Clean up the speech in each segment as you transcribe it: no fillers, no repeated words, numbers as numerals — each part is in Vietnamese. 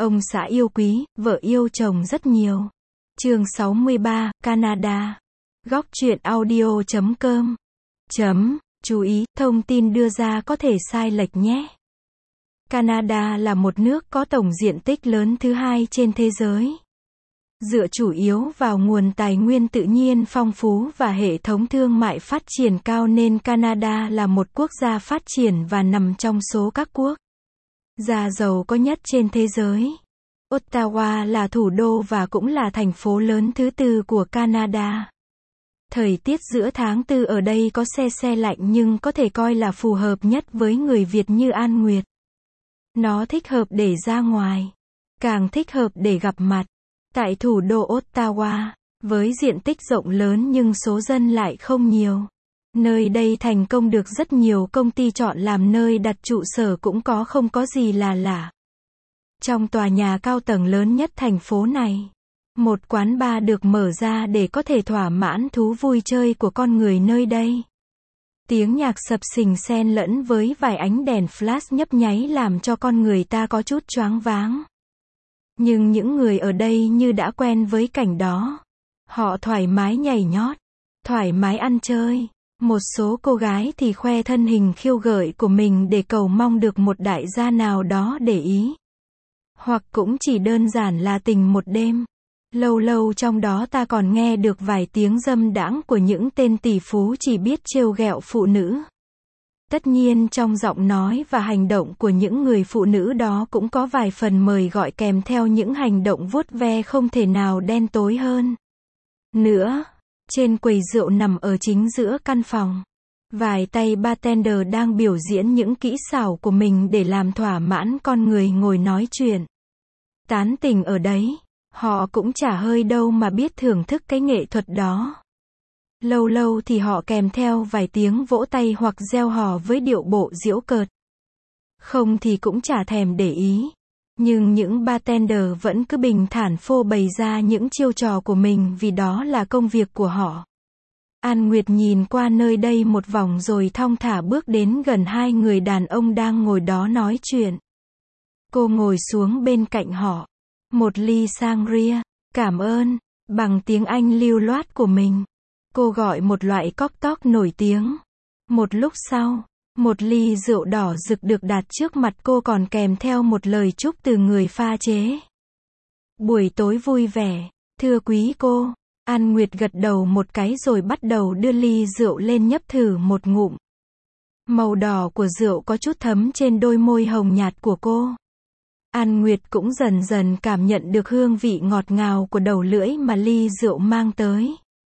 Ông xã yêu quý, vợ yêu chồng rất nhiều. Chương 63, Canada. Góc truyện audio.com. Chú ý, thông tin đưa ra có thể sai lệch nhé. Canada là một nước có tổng diện tích lớn thứ hai trên thế giới. Dựa chủ yếu vào nguồn tài nguyên tự nhiên phong phú và hệ thống thương mại phát triển cao nên Canada là một quốc gia phát triển và nằm trong số các quốc gia giàu có nhất trên thế giới. Ottawa là thủ đô và cũng là thành phố lớn thứ tư của Canada. Thời tiết giữa tháng 4 ở đây có se lạnh nhưng có thể coi là phù hợp nhất với người Việt như An Nguyệt. Nó thích hợp để ra ngoài, càng thích hợp để gặp mặt. Tại thủ đô Ottawa, với diện tích rộng lớn nhưng số dân lại không nhiều. Nơi đây thành công được rất nhiều công ty chọn làm nơi đặt trụ sở cũng không có gì là lạ. Trong tòa nhà cao tầng lớn nhất thành phố này, một quán bar được mở ra để có thể thỏa mãn thú vui chơi của con người nơi đây. Tiếng nhạc sập sình xen lẫn với vài ánh đèn flash nhấp nháy làm cho con người ta có chút choáng váng. Nhưng những người ở đây như đã quen với cảnh đó. Họ thoải mái nhảy nhót, thoải mái ăn chơi. Một số cô gái thì khoe thân hình khiêu gợi của mình để cầu mong được một đại gia nào đó để ý. Hoặc cũng chỉ đơn giản là tình một đêm. Lâu lâu trong đó ta còn nghe được vài tiếng dâm đãng của những tên tỷ phú chỉ biết trêu ghẹo phụ nữ. Tất nhiên trong giọng nói và hành động của những người phụ nữ đó cũng có vài phần mời gọi kèm theo những hành động vuốt ve không thể nào đen tối hơn nữa. Trên quầy rượu nằm ở chính giữa căn phòng, vài tay bartender đang biểu diễn những kỹ xảo của mình để làm thỏa mãn con người ngồi nói chuyện tán tỉnh ở đấy. Họ cũng chả hơi đâu mà biết thưởng thức cái nghệ thuật đó. Lâu lâu thì họ kèm theo vài tiếng vỗ tay hoặc reo hò với điệu bộ giễu cợt. Không thì cũng chả thèm để ý. Nhưng những bartender vẫn cứ bình thản phô bày ra những chiêu trò của mình vì đó là công việc của họ. An Nguyệt nhìn qua nơi đây một vòng rồi thong thả bước đến gần hai người đàn ông đang ngồi đó nói chuyện. Cô ngồi xuống bên cạnh họ. Một ly sangria, cảm ơn, bằng tiếng Anh lưu loát của mình. Cô gọi một loại cocktail nổi tiếng. Một lúc sau, một ly rượu đỏ rực được đặt trước mặt cô còn kèm theo một lời chúc từ người pha chế. Buổi tối vui vẻ, thưa quý cô. An Nguyệt gật đầu một cái rồi bắt đầu đưa ly rượu lên nhấp thử một ngụm. Màu đỏ của rượu có chút thấm trên đôi môi hồng nhạt của cô. An Nguyệt cũng dần dần cảm nhận được hương vị ngọt ngào của đầu lưỡi mà ly rượu mang tới.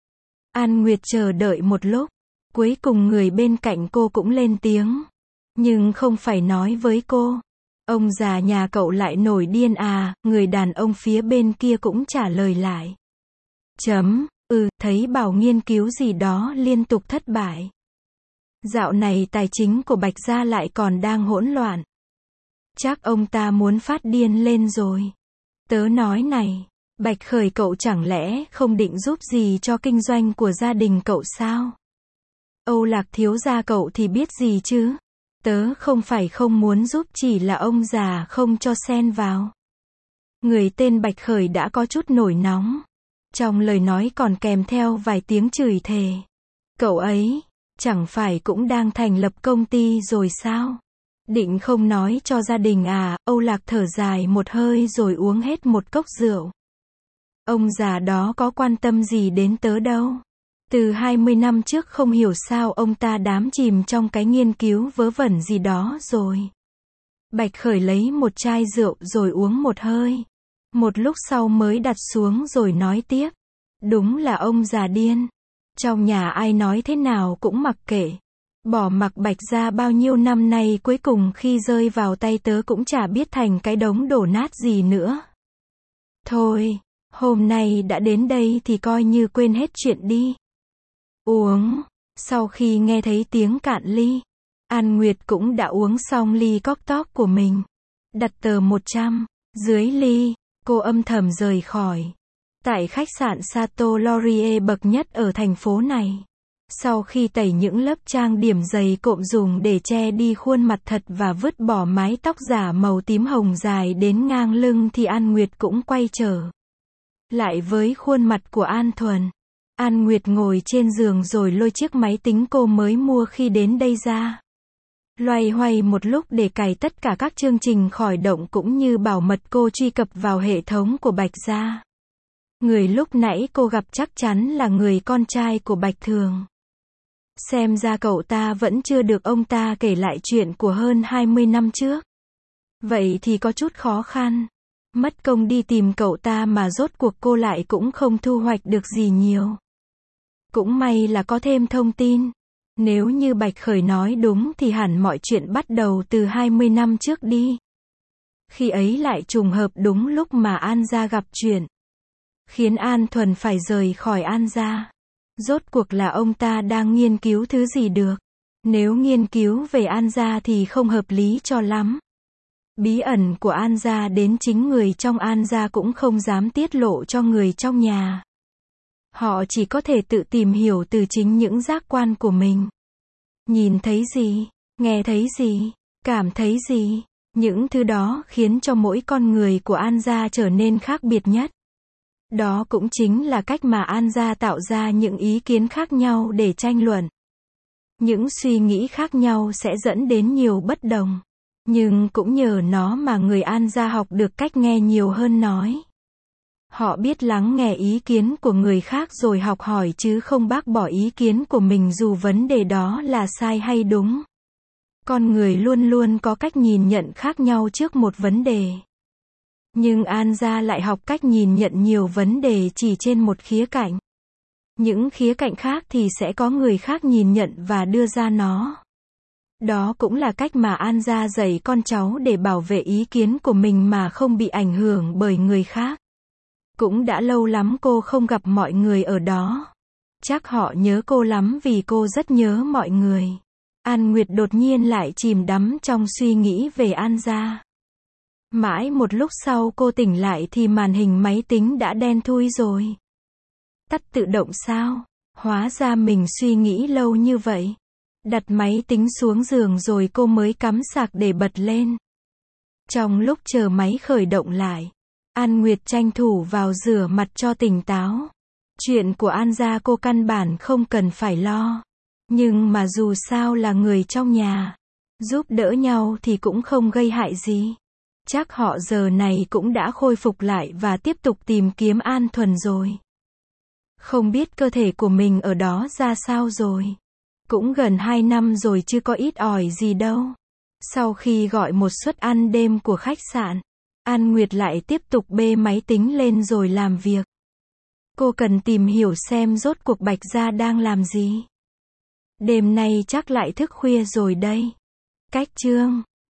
An Nguyệt chờ đợi một lúc, cuối cùng người bên cạnh cô cũng lên tiếng. Nhưng không phải nói với cô. Ông già nhà cậu lại nổi điên à, người đàn ông phía bên kia cũng trả lời lại. Thấy bảo nghiên cứu gì đó liên tục thất bại. Dạo này tài chính của Bạch gia lại còn đang hỗn loạn. Chắc ông ta muốn phát điên lên rồi. Tớ nói này, Bạch Khởi cậu chẳng lẽ không định giúp gì cho kinh doanh của gia đình cậu sao? Âu Lạc thiếu gia cậu thì biết gì chứ? Tớ không phải không muốn giúp, chỉ là ông già không cho xen vào. Người tên Bạch Khởi đã có chút nổi nóng. Trong lời nói còn kèm theo vài tiếng chửi thề. Cậu ấy, chẳng phải cũng đang thành lập công ty rồi sao? Định không nói cho gia đình à? Âu Lạc thở dài một hơi rồi uống hết một cốc rượu. Ông già đó có quan tâm gì đến tớ đâu. Từ 20 năm trước không hiểu sao ông ta đắm chìm trong cái nghiên cứu vớ vẩn gì đó rồi. Bạch Khởi lấy một chai rượu rồi uống một hơi. Một lúc sau mới đặt xuống rồi nói tiếp. Đúng là ông già điên. Trong nhà ai nói thế nào cũng mặc kệ. Bỏ mặc Bạch gia bao nhiêu năm nay cuối cùng khi rơi vào tay tớ cũng chả biết thành cái đống đổ nát gì nữa. Thôi, hôm nay đã đến đây thì coi như quên hết chuyện đi. Uống. Sau khi nghe thấy tiếng cạn ly, An Nguyệt cũng đã uống xong ly cocktail của mình. Đặt tờ 100 dưới ly, cô âm thầm rời khỏi. Tại khách sạn Chateau Laurier bậc nhất ở thành phố này. Sau khi tẩy những lớp trang điểm dày cộm dùng để che đi khuôn mặt thật và vứt bỏ mái tóc giả màu tím hồng dài đến ngang lưng thì An Nguyệt cũng quay trở lại với khuôn mặt của An Thuần. An Nguyệt ngồi trên giường rồi lôi chiếc máy tính cô mới mua khi đến đây ra. Loay hoay một lúc để cài tất cả các chương trình khỏi động cũng như bảo mật cô truy cập vào hệ thống của Bạch Gia. Người lúc nãy cô gặp chắc chắn là người con trai của Bạch Thường. Xem ra cậu ta vẫn chưa được ông ta kể lại chuyện của hơn 20 năm trước. Vậy thì có chút khó khăn. Mất công đi tìm cậu ta mà rốt cuộc cô lại cũng không thu hoạch được gì nhiều. Cũng may là có thêm thông tin. Nếu như Bạch Khởi nói đúng thì hẳn mọi chuyện bắt đầu từ 20 năm trước đi. Khi ấy lại trùng hợp đúng lúc mà An gia gặp chuyện. Khiến An Thuần phải rời khỏi An gia. Rốt cuộc là ông ta đang nghiên cứu thứ gì được. Nếu nghiên cứu về An gia thì không hợp lý cho lắm. Bí ẩn của An gia đến chính người trong An gia cũng không dám tiết lộ cho người trong nhà. Họ chỉ có thể tự tìm hiểu từ chính những giác quan của mình. Nhìn thấy gì, nghe thấy gì, cảm thấy gì, những thứ đó khiến cho mỗi con người của An gia trở nên khác biệt nhất. Đó cũng chính là cách mà An gia tạo ra những ý kiến khác nhau để tranh luận. Những suy nghĩ khác nhau sẽ dẫn đến nhiều bất đồng. Nhưng cũng nhờ nó mà người An gia học được cách nghe nhiều hơn nói. Họ biết lắng nghe ý kiến của người khác rồi học hỏi chứ không bác bỏ ý kiến của mình dù vấn đề đó là sai hay đúng. Con người luôn luôn có cách nhìn nhận khác nhau trước một vấn đề. Nhưng An gia lại học cách nhìn nhận nhiều vấn đề chỉ trên một khía cạnh. Những khía cạnh khác thì sẽ có người khác nhìn nhận và đưa ra nó. Đó cũng là cách mà An gia dạy con cháu để bảo vệ ý kiến của mình mà không bị ảnh hưởng bởi người khác. Cũng đã lâu lắm cô không gặp mọi người ở đó. Chắc họ nhớ cô lắm vì cô rất nhớ mọi người. An Nguyệt đột nhiên lại chìm đắm trong suy nghĩ về An gia. Mãi một lúc sau cô tỉnh lại thì màn hình máy tính đã đen thui rồi. Tắt tự động sao? Hóa ra mình suy nghĩ lâu như vậy. Đặt máy tính xuống giường rồi cô mới cắm sạc để bật lên. Trong lúc chờ máy khởi động lại, An Nguyệt tranh thủ vào rửa mặt cho tỉnh táo. Chuyện của An gia cô căn bản không cần phải lo. Nhưng mà dù sao là người trong nhà, giúp đỡ nhau thì cũng không gây hại gì. Chắc họ giờ này cũng đã khôi phục lại và tiếp tục tìm kiếm An Thuần rồi. Không biết cơ thể của mình ở đó ra sao rồi. Cũng gần 2 năm rồi chứ có ít ỏi gì đâu. Sau khi gọi một suất ăn đêm của khách sạn, An Nguyệt lại tiếp tục bê máy tính lên rồi làm việc. Cô cần tìm hiểu xem rốt cuộc Bạch Gia đang làm gì. Đêm nay chắc lại thức khuya rồi đây. Cách chương